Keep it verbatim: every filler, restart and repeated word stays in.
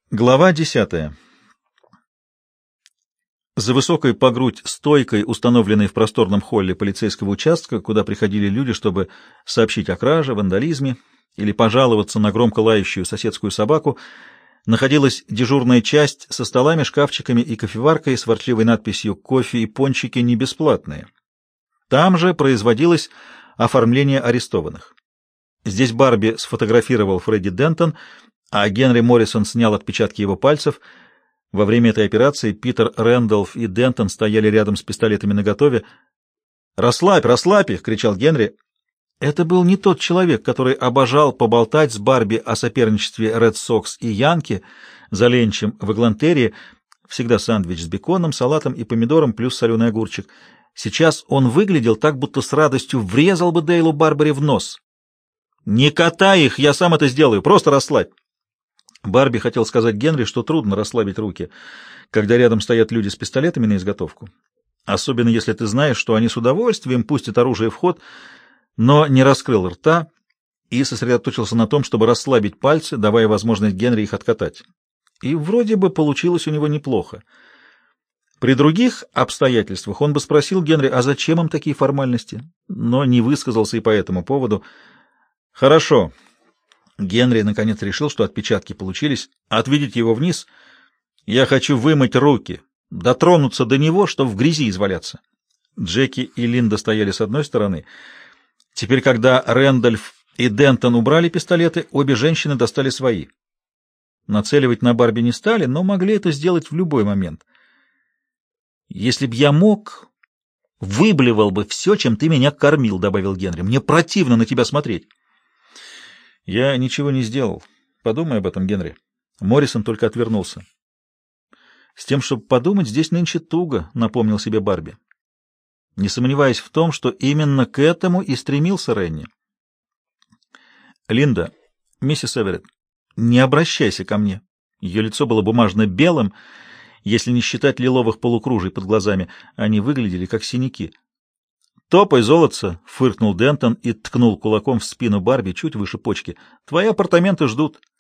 Глава десятая. За высокой по грудь стойкой, установленной в просторном холле полицейского участка, куда приходили люди, чтобы сообщить о краже, вандализме или пожаловаться на громко лающую соседскую собаку, находилась дежурная часть со столами, шкафчиками и кофеваркой с ворчливой надписью «Кофе и пончики не бесплатные». Там же производилось оформление арестованных. Здесь Барби сфотографировал Фредди Дентон, а Генри Моррисон снял отпечатки его пальцев. Во время этой операции Питер Рэндалф и Дентон стояли рядом с пистолетами наготове. «Расслабь, расслабь их!» — кричал Генри. Это был не тот человек, который обожал поболтать с Барби о соперничестве Ред Сокс и Янки за ленчем в Эглантерии, всегда сэндвич с беконом, салатом и помидором плюс соленый огурчик. Сейчас он выглядел так, будто с радостью врезал бы Дейлу Барбари в нос. «Не катай их, я сам это сделаю, просто расслабь!» Барби хотел сказать Генри, что трудно расслабить руки, когда рядом стоят люди с пистолетами на изготовку, особенно если ты знаешь, что они с удовольствием пустят оружие в ход, но не раскрыл рта и сосредоточился на том, чтобы расслабить пальцы, давая возможность Генри их откатать. И вроде бы получилось у него неплохо. При других обстоятельствах он бы спросил Генри, а зачем им такие формальности, но не высказался и по этому поводу. «Хорошо». Генри наконец решил, что отпечатки получились. «Отведите его вниз. Я хочу вымыть руки, дотронуться до него, чтобы в грязи изваляться». Джеки и Линда стояли с одной стороны. Теперь, когда Рэндальф и Дентон убрали пистолеты, обе женщины достали свои. Нацеливать на Барби не стали, но могли это сделать в любой момент. «Если б я мог, выблевал бы все, чем ты меня кормил», — добавил Генри. «Мне противно на тебя смотреть». «Я ничего не сделал. Подумай об этом, Генри». Моррисон только отвернулся. «С тем, чтобы подумать, здесь нынче туго», — напомнил себе Барби, не сомневаясь в том, что именно к этому и стремился Ренни. «Линда, миссис Эверетт, не обращайся ко мне». Ее лицо было бумажно-белым, если не считать лиловых полукружий под глазами. Они выглядели как синяки. «Топай, золотце!» — фыркнул Дентон и ткнул кулаком в спину Барби чуть выше почки. «Твои апартаменты ждут».